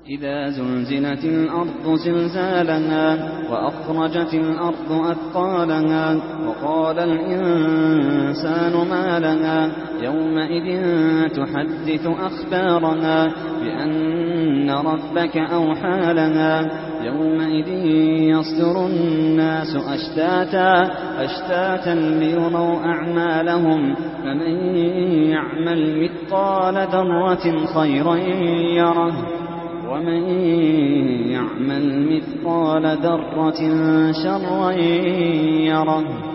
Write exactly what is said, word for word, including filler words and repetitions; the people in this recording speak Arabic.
إذا زلزلت الأرض زلزالها وأخرجت الأرض أثقالها وقال الإنسان ما لها يومئذ تحدث أخبارها بأن ربك أوحى لها يومئذ يصدر الناس أشتاتا أشتاتا ليروا أعمالهم فمن يعمل مثقال ذرة خيرا يره ومن يعمل مثقال ذرة شرا يره.